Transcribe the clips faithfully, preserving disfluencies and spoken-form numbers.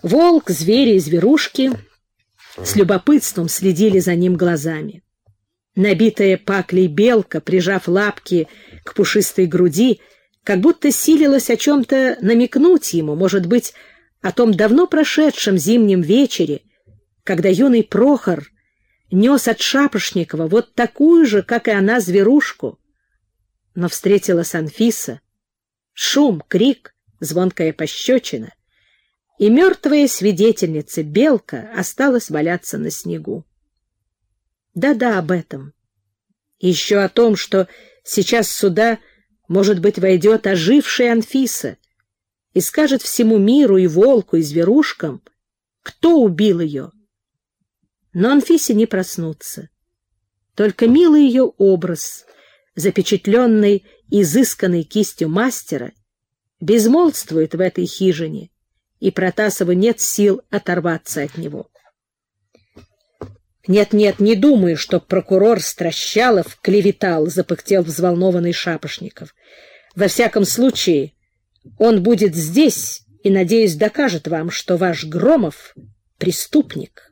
Волк, звери и зверушки с любопытством следили за ним глазами. Набитая паклей белка, прижав лапки к пушистой груди, как будто силилась о чем-то намекнуть ему, может быть, о том давно прошедшем зимнем вечере, когда юный Прохор нес от Шапошникова вот такую же, как и она, зверушку. Но встретилась Анфиса. Шум, крик, звонкая пощечина, и мертвая свидетельница белка осталась валяться на снегу. Да-да, об этом. И еще о том, что сейчас сюда, может быть, войдет ожившая Анфиса и скажет всему миру, и волку, и зверушкам, кто убил ее. Но Анфисе не проснуться. Только милый ее образ, запечатленный изысканной кистью мастера, безмолвствует в этой хижине, и Протасову нет сил оторваться от него. «Нет-нет, не думаю, что прокурор Стращалов клеветал», — запыхтел взволнованный Шапошников. «Во всяком случае, он будет здесь и, надеюсь, докажет вам, что ваш Громов — преступник».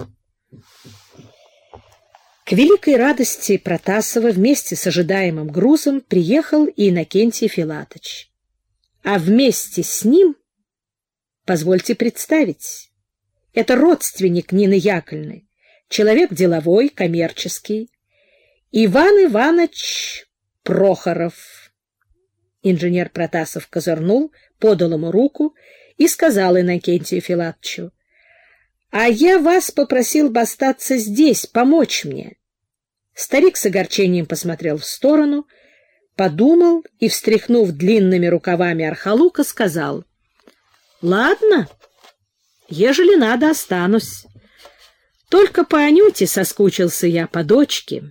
К великой радости Протасова вместе с ожидаемым грузом приехал и Иннокентий Филатыч. А вместе с ним, позвольте представить, это родственник Нины Яковлевны, человек деловой, коммерческий, Иван Иванович Прохоров. Инженер Протасов козырнул, подал ему руку и сказал Иннокентию Филатычу: «А я вас попросил бы остаться здесь, помочь мне». Старик с огорчением посмотрел в сторону, подумал и, встряхнув длинными рукавами архалука, сказал: «Ладно, ежели надо, останусь. Только по Анюте соскучился я, по дочке».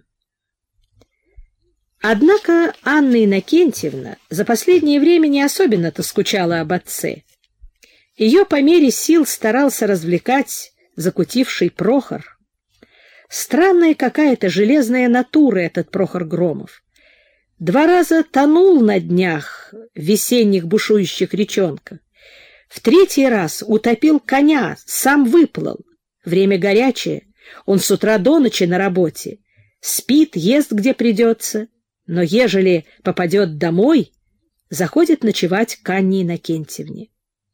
Однако Анна Иннокентьевна за последнее время не особенно-то скучала об отце. Ее по мере сил старался развлекать закутивший Прохор. Странная какая-то железная натура этот Прохор Громов. Два раза тонул на днях в весенних бушующих речонках. В третий раз утопил коня, сам выплыл. Время горячее, он с утра до ночи на работе. Спит, ест где придется, но ежели попадет домой, заходит ночевать к Анне Иннокентьевне.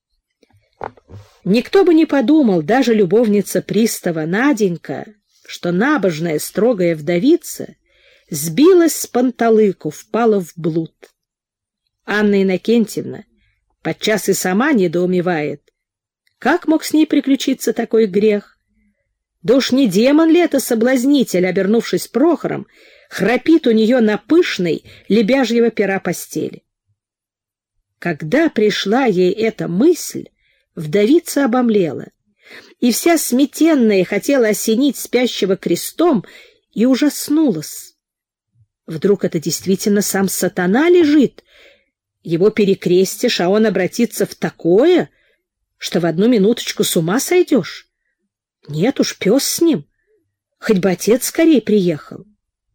Никто бы не подумал, даже любовница пристава Наденька, что набожная строгая вдовица сбилась с панталыку, впала в блуд. Анна Иннокентьевна подчас и сама недоумевает, как мог с ней приключиться такой грех. Да уж не демон ли это соблазнитель, обернувшись Прохором, храпит у нее на пышной лебяжьего пера постели. Когда пришла ей эта мысль, вдовица обомлела, и вся сметенная хотела осенить спящего крестом и ужаснулась. Вдруг это действительно сам сатана лежит? Его перекрестишь, а он обратится в такое, что в одну минуточку с ума сойдешь? Нет уж, пес с ним. Хоть бы отец скорее приехал.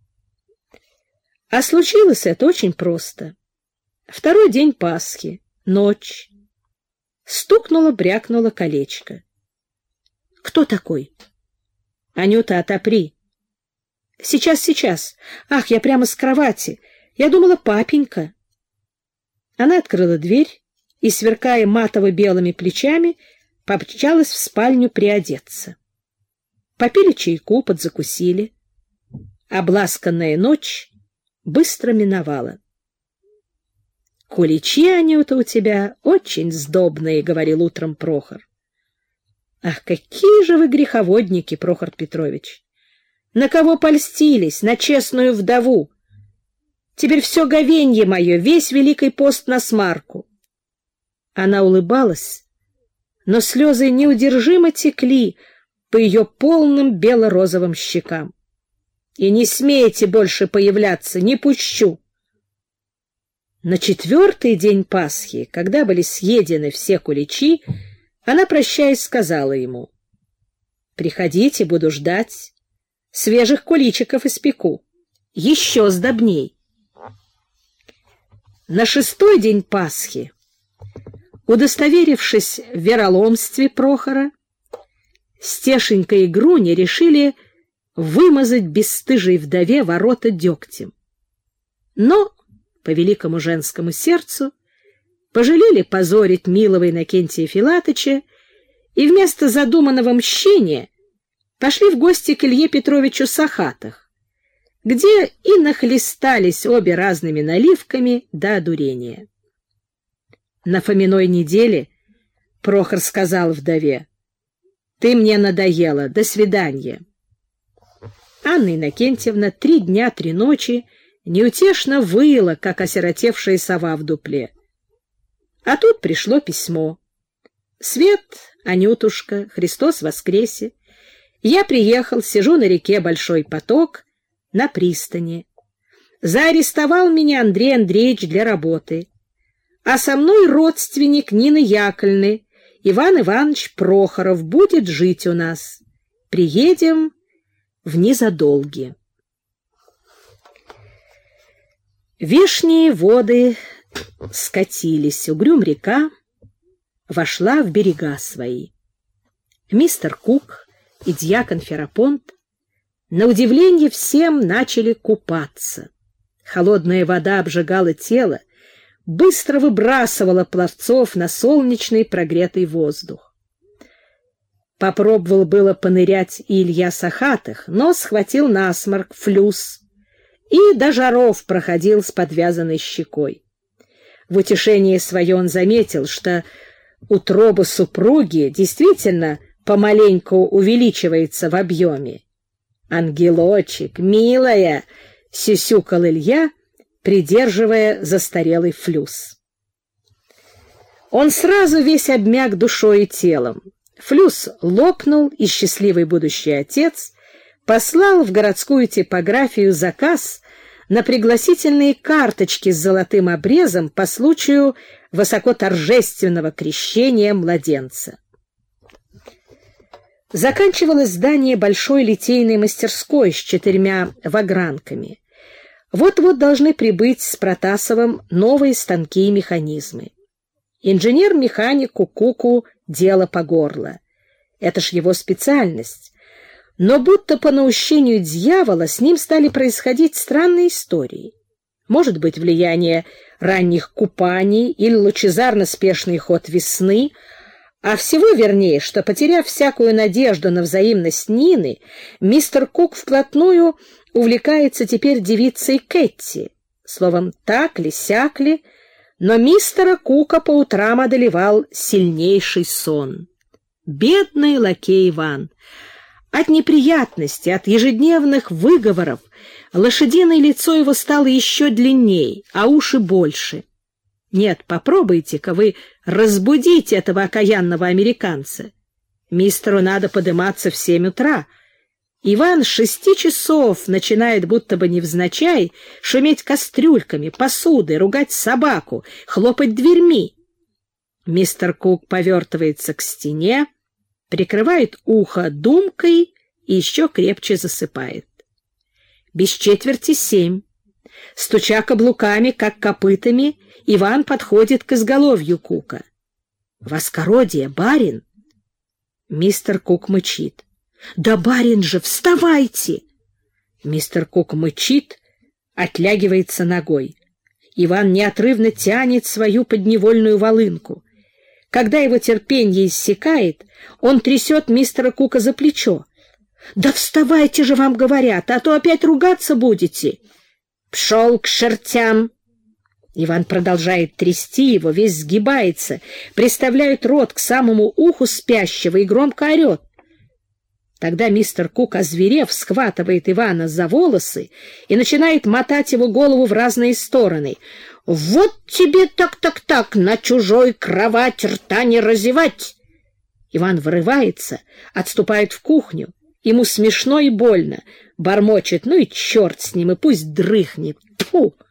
А случилось это очень просто. Второй день Пасхи, ночь. Стукнуло-брякнуло колечко. «Кто такой?» «Анюта, отопри». «Сейчас, сейчас. Ах, я прямо с кровати. Я думала, папенька». Она открыла дверь и, сверкая матово-белыми плечами, помчалась в спальню приодеться. Попили чайку, подзакусили. Обласканная ночь быстро миновала. «Куличи, Анюта, у тебя очень сдобные», — говорил утром Прохор. «Ах, какие же вы греховодники, Прохор Петрович! На кого польстились? На честную вдову! Теперь все говенье мое, весь Великий пост на смарку!» Она улыбалась, но слезы неудержимо текли по ее полным бело-розовым щекам. «И не смейте больше появляться, не пущу!» На четвертый день Пасхи, когда были съедены все куличи, она, прощаясь, сказала ему: «Приходите, буду ждать. Свежих куличиков испеку. Еще сдобней». На шестой день Пасхи Удостоверившись в вероломстве Прохора, Стешенька и Груня решили вымазать бесстыжей вдове ворота дегтем. Но, по великому женскому сердцу, пожалели позорить милого Иннокентия Филатыча и вместо задуманного мщения пошли в гости к Илье Петровичу Сахатых, где и нахлестались обе разными наливками до одурения. На Фоминой неделе Прохор сказал вдове: «Ты мне надоела, до свидания». Анна Иннокентьевна три дня, три ночи неутешно выла, как осиротевшая сова в дупле. А тут пришло письмо. «Свет, Анютушка, Христос воскресе! Я приехал, сижу на реке Большой поток, на пристани. Заарестовал меня Андрей Андреевич для работы. А со мной родственник Нины Яковлевны, Иван Иванович Прохоров, будет жить у нас. Приедем в незадолги». Вешние воды скатились, угрюм река вошла в берега свои. Мистер Кук и дьякон Ферапонт на удивление всем начали купаться. Холодная вода обжигала тело, быстро выбрасывала пловцов на солнечный прогретый воздух. Попробовал было понырять и Илья Сахатых, но схватил насморк, флюс, и до жаров проходил с подвязанной щекой. В утешение свое он заметил, что утроба супруги действительно помаленьку увеличивается в объеме. «Ангелочек, милая!» — сюсюкал Илья, придерживая застарелый флюс. Он сразу весь обмяк душой и телом. Флюс лопнул, и счастливый будущий отец послал в городскую типографию заказ на пригласительные карточки с золотым обрезом по случаю высокоторжественного крещения младенца. Заканчивалось здание большой литейной мастерской с четырьмя вагранками. Вот-вот должны прибыть с Протасовым новые станки и механизмы. Инженер-механику Куку дело по горло. Это ж его специальность. Но будто по наущению дьявола с ним стали происходить странные истории. Может быть, влияние ранних купаний или лучезарно-спешный ход весны, а всего вернее, что, потеряв всякую надежду на взаимность Нины, мистер Кук вплотную увлекается теперь девицей Кэтти. Словом, так ли, сяк ли, но мистера Кука по утрам одолевал сильнейший сон. Бедный лакей Иван! От неприятностей, от ежедневных выговоров лошадиное лицо его стало еще длинней, а уши больше. Нет, попробуйте-ка вы разбудить этого окаянного американца. Мистеру надо подниматься в семь утра. Иван с шести часов начинает, будто бы невзначай, шуметь кастрюльками, посудой, ругать собаку, хлопать дверьми. Мистер Кук повертывается к стене, прикрывает ухо думкой и еще крепче засыпает. Без четверти семь. Стуча каблуками, как копытами, Иван подходит к изголовью Кука. «Воскородие, барин!» Мистер Кук мычит. «Да барин же, вставайте!» Мистер Кук мычит, отлягивается ногой. Иван неотрывно тянет свою подневольную волынку. Когда его терпение иссякает, он трясет мистера Кука за плечо. «Да вставайте же, вам говорят, а то опять ругаться будете!» «Пшел к чертям!» Иван продолжает трясти его, весь сгибается, приставляет рот к самому уху спящего и громко орет. Тогда мистер Кук, озверев, схватывает Ивана за волосы и начинает мотать его голову в разные стороны. «Вот тебе так-так-так, на чужой кровать рта не разевать!» Иван вырывается, отступает в кухню. Ему смешно и больно. Бормочет: «Ну и черт с ним, и пусть дрыхнет! Тьфу!»